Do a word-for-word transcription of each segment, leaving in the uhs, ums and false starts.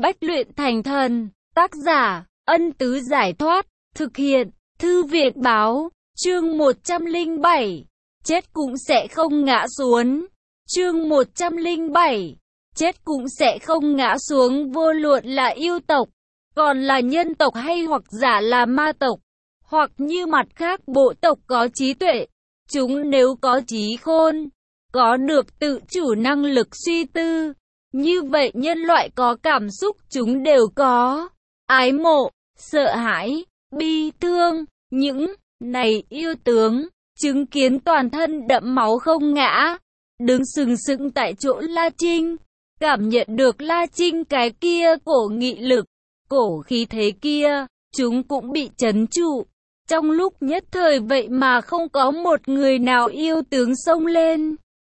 bách luyện thành thần. Tác giả, Ân Tứ Giải Thoát. Thực hiện, Thư Việt Báo. Chương một trăm lẻ bảy. Chết cũng sẽ không ngã xuống. Chương một trăm lẻ bảy. Chết cũng sẽ không ngã xuống, vô luận là yêu tộc, còn là nhân tộc hay hoặc giả là ma tộc, hoặc như mặt khác bộ tộc có trí tuệ. Chúng nếu có trí khôn, có được tự chủ năng lực suy tư, như vậy nhân loại có cảm xúc chúng đều có. Ái mộ, sợ hãi, bi thương, những này yêu tướng, chứng kiến toàn thân đẫm máu không ngã, đứng sừng sững tại chỗ La Trinh, cảm nhận được La Trinh cái kia cổ nghị lực, cổ khí thế kia, chúng cũng bị trấn trụ. Trong lúc nhất thời vậy mà không có một người nào yêu tướng xông lên.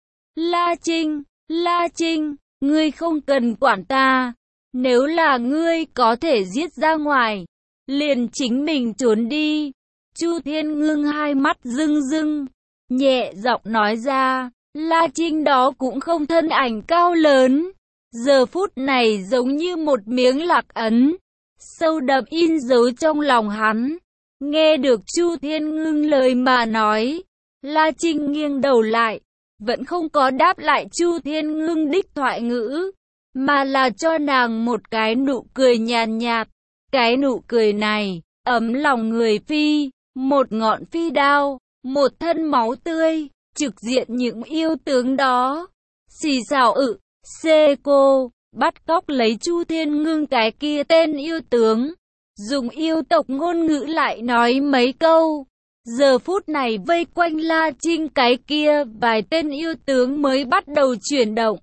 La Trinh, La Trinh, ngươi không cần quản ta, nếu là ngươi có thể giết ra ngoài, liền chính mình trốn đi. Chu Thiên Ngưng hai mắt rưng rưng, nhẹ giọng nói ra. La Trinh đó cũng không thân ảnh cao lớn, giờ phút này giống như một miếng lạc ấn, sâu đậm in dấu trong lòng hắn. Nghe được Chu Thiên Ngưng lời mà nói, La Trinh nghiêng đầu lại, vẫn không có đáp lại Chu Thiên Ngưng đích thoại ngữ, mà là cho nàng một cái nụ cười nhàn nhạt. Cái nụ cười này, ấm lòng người phi, một ngọn phi đao, một thân máu tươi, trực diện những yêu tướng đó. Xì xào ự, xê cô, bắt cóc lấy Chu Thiên Ngưng cái kia tên yêu tướng, dùng yêu tộc ngôn ngữ lại nói mấy câu. Giờ phút này vây quanh La Trinh cái kia vài tên yêu tướng mới bắt đầu chuyển động.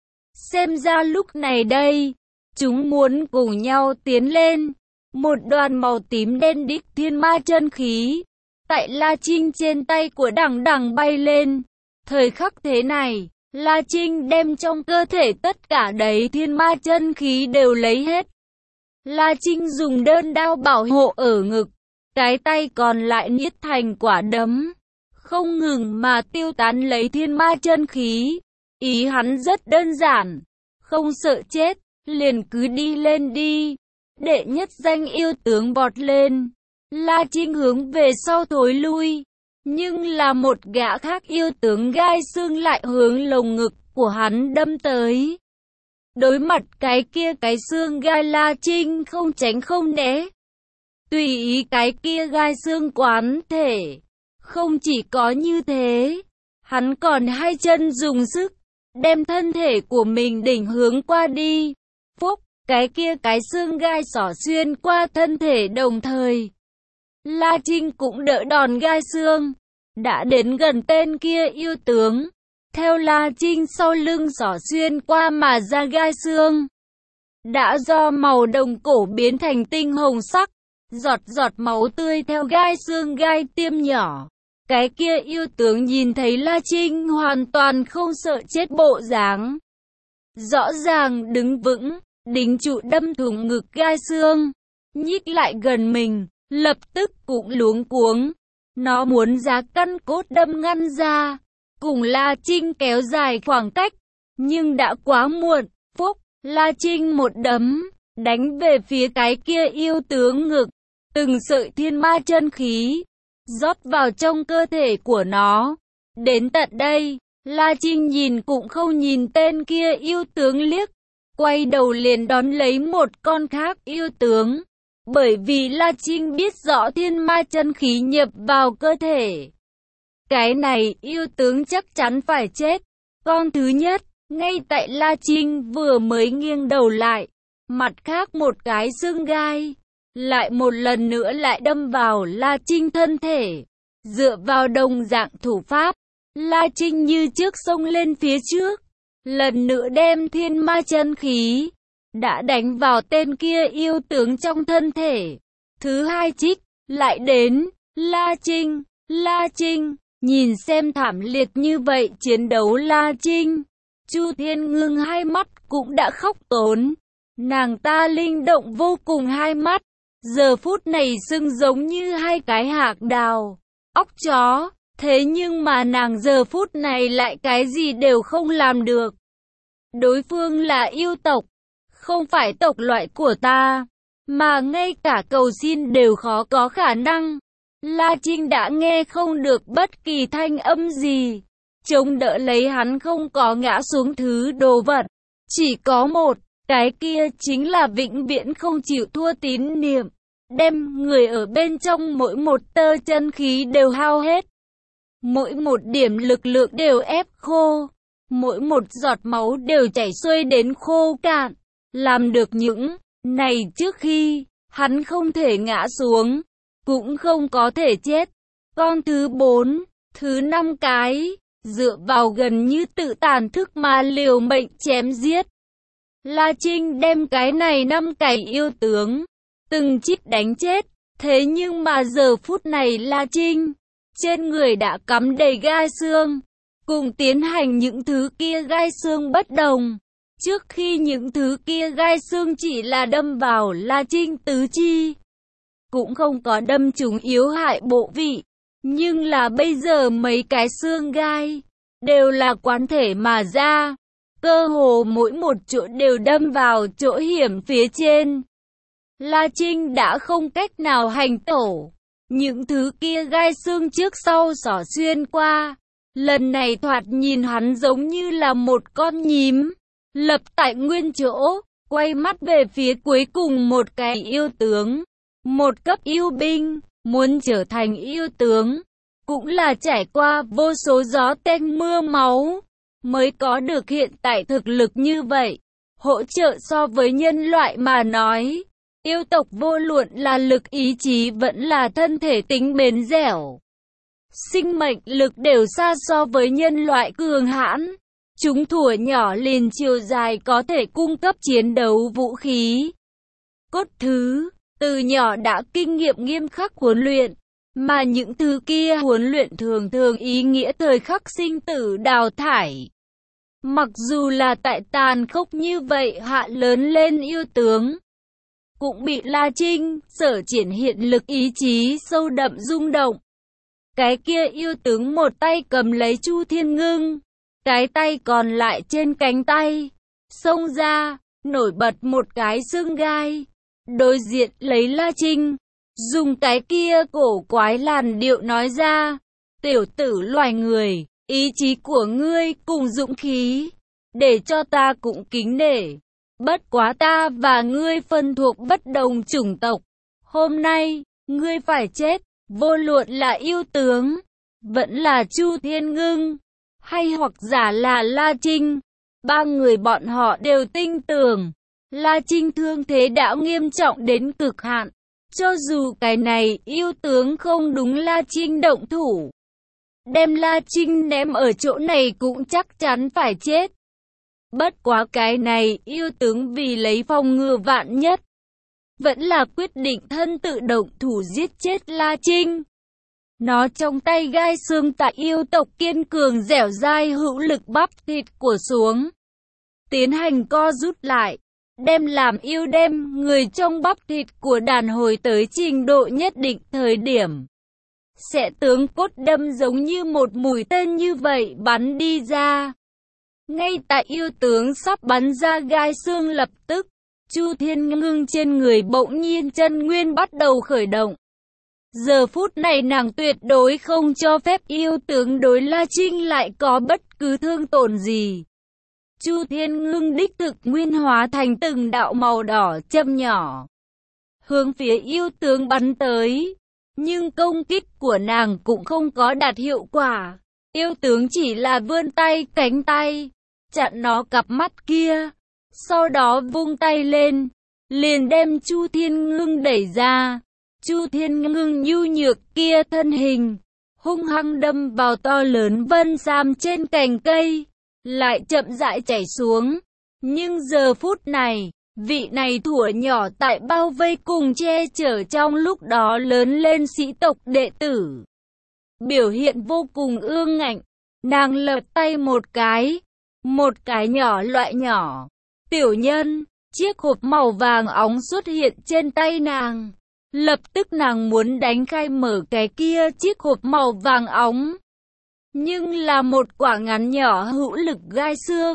Xem ra lúc này đây, chúng muốn cùng nhau tiến lên. Một đoàn màu tím đen đích thiên ma chân khí, tại La Trinh trên tay của đằng đằng bay lên. Thời khắc thế này, La Trinh đem trong cơ thể tất cả đấy thiên ma chân khí đều lấy hết. La Trinh dùng đơn đao bảo hộ ở ngực, cái tay còn lại niết thành quả đấm, không ngừng mà tiêu tán lấy thiên ma chân khí. Ý hắn rất đơn giản, không sợ chết, liền cứ đi lên đi. Đệ nhất danh yêu tướng vọt lên, La Trinh hướng về sau thối lui, nhưng là một gã khác yêu tướng gai xương lại hướng lồng ngực của hắn đâm tới. Đối mặt cái kia cái xương gai, La Trinh không tránh không né. Tùy ý cái kia gai xương quán thể. Không chỉ có như thế, hắn còn hai chân dùng sức, đem thân thể của mình đỉnh hướng qua đi. Phúc, cái kia cái xương gai xỏ xuyên qua thân thể đồng thời. La Trinh cũng đỡ đòn gai xương, đã đến gần tên kia yêu tướng. Theo La Trinh sau lưng xỏ xuyên qua mà ra gai xương, đã do màu đồng cổ biến thành tinh hồng sắc, giọt giọt máu tươi theo gai xương gai tiêm nhỏ. Cái kia yêu tướng nhìn thấy La Trinh hoàn toàn không sợ chết bộ dáng, rõ ràng đứng vững, đính trụ đâm thủng ngực gai xương, nhích lại gần mình, lập tức cũng luống cuống. Nó muốn giá căn cốt đâm ngăn ra, cùng La Trinh kéo dài khoảng cách, nhưng đã quá muộn. Phúc, La Trinh một đấm, đánh về phía cái kia yêu tướng ngực, từng sợi thiên ma chân khí, rót vào trong cơ thể của nó. Đến tận đây, La Trinh nhìn cũng không nhìn tên kia yêu tướng liếc, quay đầu liền đón lấy một con khác yêu tướng. Bởi vì La Trinh biết rõ thiên ma chân khí nhập vào cơ thể, cái này yêu tướng chắc chắn phải chết. Con thứ nhất, ngay tại La Trinh vừa mới nghiêng đầu lại, mặt khác một cái xương gai, lại một lần nữa lại đâm vào La Trinh thân thể. Dựa vào đồng dạng thủ pháp, La Trinh như trước xông lên phía trước, lần nữa đem thiên ma chân khí đã đánh vào tên kia yêu tướng trong thân thể. Thứ hai trích, lại đến, La Trinh, La Trinh, nhìn xem thảm liệt như vậy chiến đấu La Trinh, Chu Thiên Ngưng hai mắt cũng đã khóc tốn. Nàng ta linh động vô cùng hai mắt, giờ phút này sưng giống như hai cái hạc đào, óc chó, thế nhưng mà nàng giờ phút này lại cái gì đều không làm được. Đối phương là yêu tộc, không phải tộc loại của ta, mà ngay cả cầu xin đều khó có khả năng. La Trinh đã nghe không được bất kỳ thanh âm gì, chống đỡ lấy hắn không có ngã xuống thứ đồ vật. Chỉ có một, cái kia chính là vĩnh viễn không chịu thua tín niệm, đem người ở bên trong mỗi một tơ chân khí đều hao hết. Mỗi một điểm lực lượng đều ép khô, mỗi một giọt máu đều chảy xuôi đến khô cạn. Làm được những này trước khi hắn không thể ngã xuống, cũng không có thể chết. Con thứ bốn, thứ năm cái, dựa vào gần như tự tàn thức mà liều mệnh chém giết. La Trinh đem cái này năm cái yêu tướng, từng chít đánh chết. Thế nhưng mà giờ phút này La Trinh, trên người đã cắm đầy gai xương. Cùng tiến hành những thứ kia gai xương bất đồng. Trước khi những thứ kia gai xương chỉ là đâm vào La Trinh tứ chi, cũng không có đâm trúng yếu hại bộ vị. Nhưng là bây giờ mấy cái xương gai, đều là quán thể mà ra. Cơ hồ mỗi một chỗ đều đâm vào chỗ hiểm phía trên. La Trinh đã không cách nào hành tổ. Những thứ kia gai xương trước sau xỏ xuyên qua. Lần này thoạt nhìn hắn giống như là một con nhím, lập tại nguyên chỗ, quay mắt về phía cuối cùng một cái yêu tướng. Một cấp yêu binh, muốn trở thành yêu tướng, cũng là trải qua vô số gió tanh mưa máu, mới có được hiện tại thực lực như vậy. Hỗ trợ so với nhân loại mà nói, yêu tộc vô luận là lực ý chí vẫn là thân thể tính bền dẻo, sinh mệnh lực đều xa so với nhân loại cường hãn. Chúng thuở nhỏ liền chiều dài có thể cung cấp chiến đấu vũ khí. Cốt thứ, từ nhỏ đã kinh nghiệm nghiêm khắc huấn luyện, mà những thứ kia huấn luyện thường thường ý nghĩa thời khắc sinh tử đào thải. Mặc dù là tại tàn khốc như vậy hạ lớn lên yêu tướng, cũng bị La Trinh sở triển hiện lực ý chí sâu đậm rung động. Cái kia yêu tướng một tay cầm lấy Chu Thiên Ngưng, cái tay còn lại trên cánh tay, xông ra, nổi bật một cái xương gai. Đối diện lấy La Trinh, dùng cái kia cổ quái làn điệu nói ra, tiểu tử loài người, ý chí của ngươi cùng dũng khí, để cho ta cũng kính nể. Bất quá ta và ngươi phân thuộc bất đồng chủng tộc, hôm nay, ngươi phải chết, vô luận là yêu tướng, vẫn là Chu Thiên Ngưng, hay hoặc giả là La Trinh. Ba người bọn họ đều tin tưởng, La Trinh thương thế đã nghiêm trọng đến cực hạn. Cho dù cái này yêu tướng không đúng La Trinh động thủ, đem La Trinh ném ở chỗ này cũng chắc chắn phải chết. Bất quá cái này yêu tướng vì lấy phòng ngừa vạn nhất, vẫn là quyết định thân tự động thủ giết chết La Trinh. Nó trong tay gai xương tại yêu tộc kiên cường dẻo dai hữu lực bắp thịt của xuống, tiến hành co rút lại, đem làm yêu đem người trong bắp thịt của đàn hồi tới trình độ nhất định thời điểm. Sẽ tướng cốt đâm giống như một mũi tên như vậy bắn đi ra. Ngay tại yêu tướng sắp bắn ra gai xương lập tức, Chu Thiên Ngưng trên người bỗng nhiên chân nguyên bắt đầu khởi động. Giờ phút này nàng tuyệt đối không cho phép yêu tướng đối La Trinh lại có bất cứ thương tổn gì. Chu Thiên Ngưng đích thực nguyên hóa thành từng đạo màu đỏ châm nhỏ, hướng phía yêu tướng bắn tới. Nhưng công kích của nàng cũng không có đạt hiệu quả. Yêu tướng chỉ là vươn tay cánh tay, chặn nó cặp mắt kia. Sau đó vung tay lên, liền đem Chu Thiên Ngưng đẩy ra. Chu Thiên Ngưng nhu nhược kia thân hình, hung hăng đâm vào to lớn vân sam trên cành cây, lại chậm rãi chảy xuống. Nhưng giờ phút này, vị này thuở nhỏ tại bao vây cùng che chở trong lúc đó lớn lên sĩ tộc đệ tử, biểu hiện vô cùng ương ngạnh. Nàng lật tay một cái, một cái nhỏ loại nhỏ. Tiểu nhân, chiếc hộp màu vàng óng xuất hiện trên tay nàng. Lập tức nàng muốn đánh khai mở cái kia chiếc hộp màu vàng óng. Nhưng là một quả ngắn nhỏ hữu lực gai xương,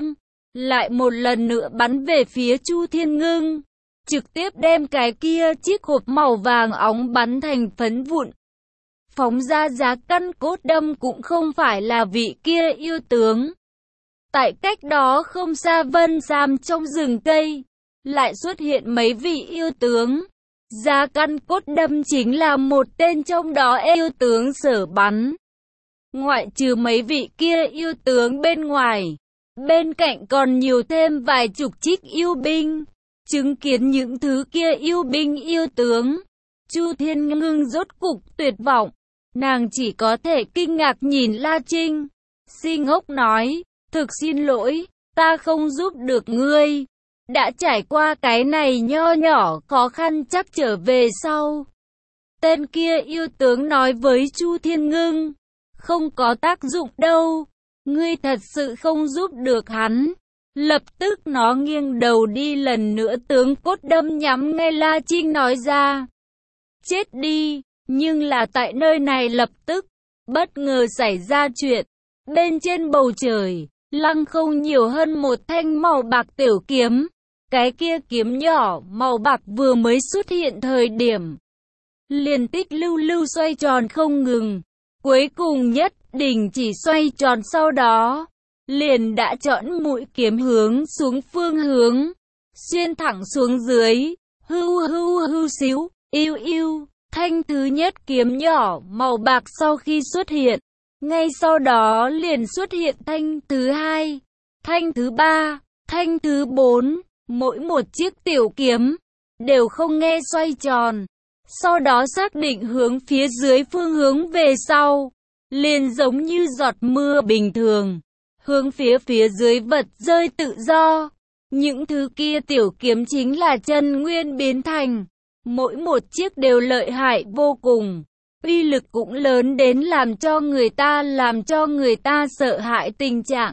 lại một lần nữa bắn về phía Chu Thiên Ngưng, trực tiếp đem cái kia chiếc hộp màu vàng óng bắn thành phấn vụn. Phóng ra giá căn cốt đâm cũng không phải là vị kia yêu tướng. Tại cách đó không xa Vân Sam trong rừng cây, lại xuất hiện mấy vị yêu tướng. Giá căn cốt đâm chính là một tên trong đó yêu tướng sở bắn. Ngoại trừ mấy vị kia yêu tướng bên ngoài, bên cạnh còn nhiều thêm vài chục trích yêu binh. Chứng kiến những thứ kia yêu binh yêu tướng, Chu Thiên Ngưng rốt cục tuyệt vọng. Nàng chỉ có thể kinh ngạc nhìn La Trinh. Si ngốc nói, thực xin lỗi, ta không giúp được ngươi. Đã trải qua cái này nho nhỏ khó khăn chắc trở về sau. Tên kia yêu tướng nói với Chu Thiên Ngưng, không có tác dụng đâu, ngươi thật sự không giúp được hắn. Lập tức nó nghiêng đầu đi lần nữa tướng cốt đâm nhắm ngay La Trinh nói ra. Chết đi, nhưng là tại nơi này lập tức, bất ngờ xảy ra chuyện. Bên trên bầu trời, lăng không nhiều hơn một thanh màu bạc tiểu kiếm. Cái kia kiếm nhỏ màu bạc vừa mới xuất hiện thời điểm, liền tích lưu lưu xoay tròn không ngừng. Cuối cùng nhất định chỉ xoay tròn sau đó, liền đã chọn mũi kiếm hướng xuống phương hướng, xuyên thẳng xuống dưới, hưu hưu hưu xíu, yêu yêu. Thanh thứ nhất kiếm nhỏ màu bạc sau khi xuất hiện, ngay sau đó liền xuất hiện thanh thứ hai, thanh thứ ba, thanh thứ bốn. Mỗi một chiếc tiểu kiếm đều không nghe xoay tròn, sau đó xác định hướng phía dưới phương hướng về sau, liền giống như giọt mưa bình thường, hướng phía phía dưới vật rơi tự do. Những thứ kia tiểu kiếm chính là chân nguyên biến thành, mỗi một chiếc đều lợi hại vô cùng, uy lực cũng lớn đến làm cho người ta làm cho người ta sợ hãi tình trạng.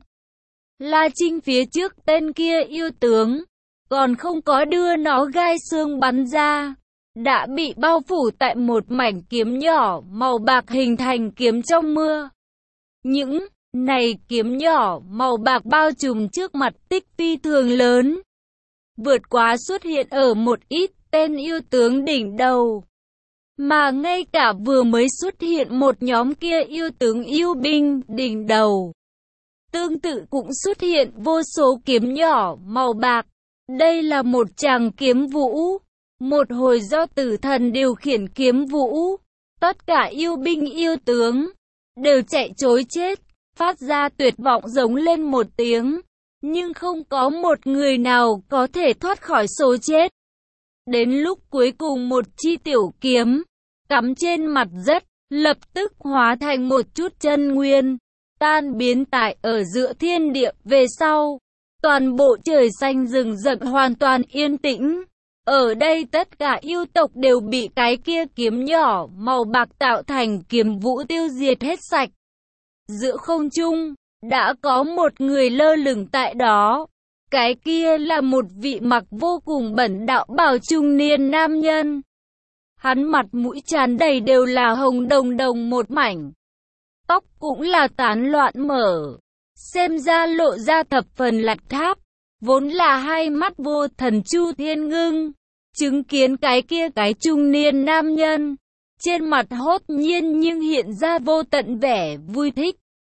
La Trinh phía trước tên kia yêu tướng, còn không có đưa nó gai xương bắn ra, đã bị bao phủ tại một mảnh kiếm nhỏ màu bạc hình thành kiếm trong mưa. Những này kiếm nhỏ màu bạc bao trùm trước mặt tích phi thường lớn, vượt quá xuất hiện ở một ít tên yêu tướng đỉnh đầu. Mà ngay cả vừa mới xuất hiện một nhóm kia yêu tướng yêu binh đỉnh đầu, tương tự cũng xuất hiện vô số kiếm nhỏ màu bạc. Đây là một tràng kiếm vũ, một hồi do tử thần điều khiển kiếm vũ. Tất cả yêu binh yêu tướng đều chạy trối chết, phát ra tuyệt vọng giống lên một tiếng, nhưng không có một người nào có thể thoát khỏi số chết. Đến lúc cuối cùng một chi tiểu kiếm cắm trên mặt đất, lập tức hóa thành một chút chân nguyên, tan biến tại ở giữa thiên địa. Về sau, toàn bộ trời xanh rừng rậm hoàn toàn yên tĩnh. Ở đây tất cả yêu tộc đều bị cái kia kiếm nhỏ màu bạc tạo thành kiếm vũ tiêu diệt hết sạch. Giữa không trung, đã có một người lơ lửng tại đó. Cái kia là một vị mặc vô cùng bẩn đạo bào trung niên nam nhân. Hắn mặt mũi tràn đầy đều là hồng đồng đồng một mảnh. Tóc cũng là tán loạn mở, xem ra lộ ra thập phần lạch tháp. Vốn là hai mắt vô thần Chu Thiên Ngưng, chứng kiến cái kia cái trung niên nam nhân, trên mặt hốt nhiên nhưng hiện ra vô tận vẻ vui thích.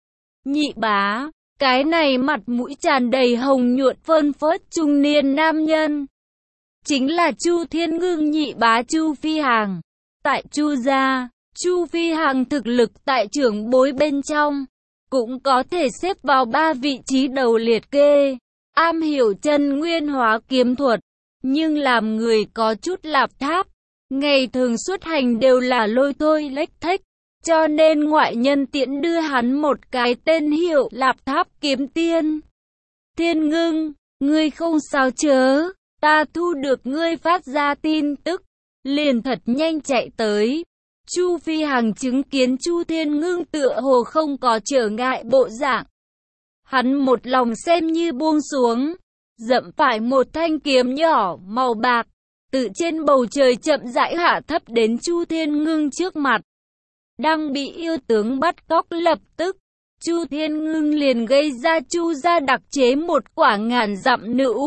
Nhị bá, cái này mặt mũi tràn đầy hồng nhuận phơn phớt trung niên nam nhân, chính là Chu Thiên Ngưng nhị bá Chu Phi Hằng. Tại Chu gia, Chu Phi Hằng thực lực tại trưởng bối bên trong, cũng có thể xếp vào ba vị trí đầu liệt kê. Am hiểu chân nguyên hóa kiếm thuật, nhưng làm người có chút lạp tháp, ngày thường xuất hành đều là lôi thôi lếch thếch, cho nên ngoại nhân tiện đưa hắn một cái tên hiệu Lạp Tháp Kiếm Tiên. Thiên Ngưng, ngươi không sao chớ, ta thu được ngươi phát ra tin tức, liền thật nhanh chạy tới. Chu Phi Hằng chứng kiến Chu Thiên Ngưng tựa hồ không có trở ngại bộ dạng, hắn một lòng xem như buông xuống, dậm phải một thanh kiếm nhỏ màu bạc, từ trên bầu trời chậm rãi hạ thấp đến Chu Thiên Ngưng trước mặt. Đang bị yêu tướng bắt cóc, lập tức, Chu Thiên Ngưng liền gây ra Chu gia đặc chế một quả ngàn dặm nữ.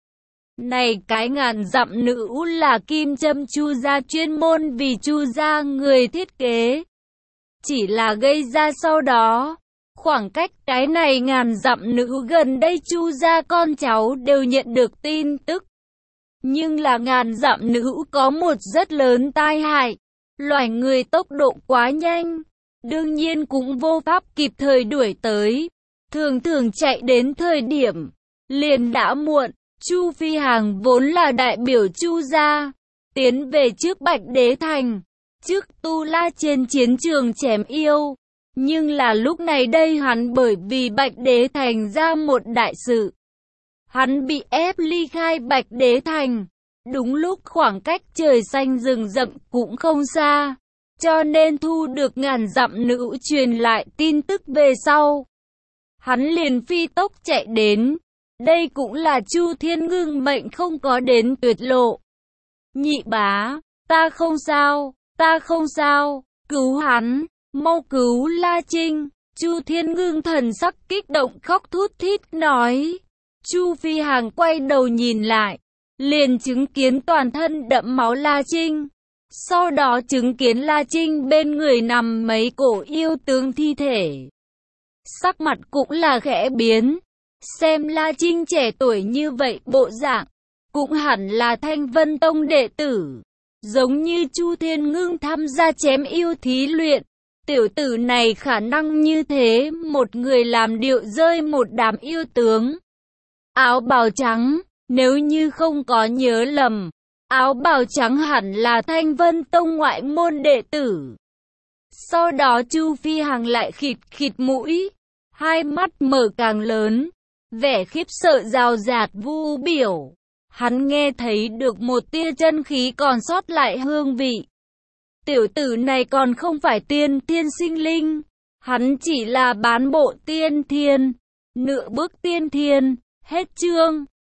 Này cái ngàn dặm nữ là kim châm Chu gia chuyên môn vì Chu gia người thiết kế. Chỉ là gây ra sau đó, khoảng cách cái này ngàn dặm nữ gần đây Chu gia con cháu đều nhận được tin tức. Nhưng là ngàn dặm nữ có một rất lớn tai hại, loài người tốc độ quá nhanh, đương nhiên cũng vô pháp kịp thời đuổi tới, thường thường chạy đến thời điểm liền đã muộn. Chu Phi Hằng vốn là đại biểu Chu gia, tiến về trước Bạch Đế Thành, trước Tu La trên chiến trường chém yêu, nhưng là lúc này đây hắn bởi vì Bạch Đế Thành ra một đại sự, hắn bị ép ly khai Bạch Đế Thành. Đúng lúc khoảng cách trời xanh rừng rậm cũng không xa, cho nên thu được ngàn dặm nữ truyền lại tin tức về sau, hắn liền phi tốc chạy đến. Đây cũng là Chu Thiên Ngưng mệnh không có đến tuyệt lộ. Nhị bá, ta không sao, ta không sao, cứu hắn, mau cứu La Trinh. Chu Thiên Ngưng thần sắc kích động khóc thút thít nói. Chu Phi Hằng quay đầu nhìn lại, liền chứng kiến toàn thân đẫm máu La Trinh. Sau đó chứng kiến La Trinh bên người nằm mấy cổ yêu tướng thi thể. Sắc mặt cũng là khẽ biến. Xem La Trinh trẻ tuổi như vậy bộ dạng, cũng hẳn là Thanh Vân Tông đệ tử. Giống như Chu Thiên Ngưng tham gia chém yêu thí luyện. Tiểu tử này khả năng như thế, một người làm điệu rơi một đám yêu tướng. Áo bào trắng, nếu như không có nhớ lầm, áo bào trắng hẳn là Thanh Vân Tông ngoại môn đệ tử. Sau đó Chu Phi Hằng lại khịt khịt mũi, hai mắt mở càng lớn, vẻ khiếp sợ rào rạt vu biểu. Hắn nghe thấy được một tia chân khí còn sót lại hương vị. Tiểu tử này còn không phải tiên thiên sinh linh, hắn chỉ là bán bộ tiên thiên, nửa bước tiên thiên. Hết chương.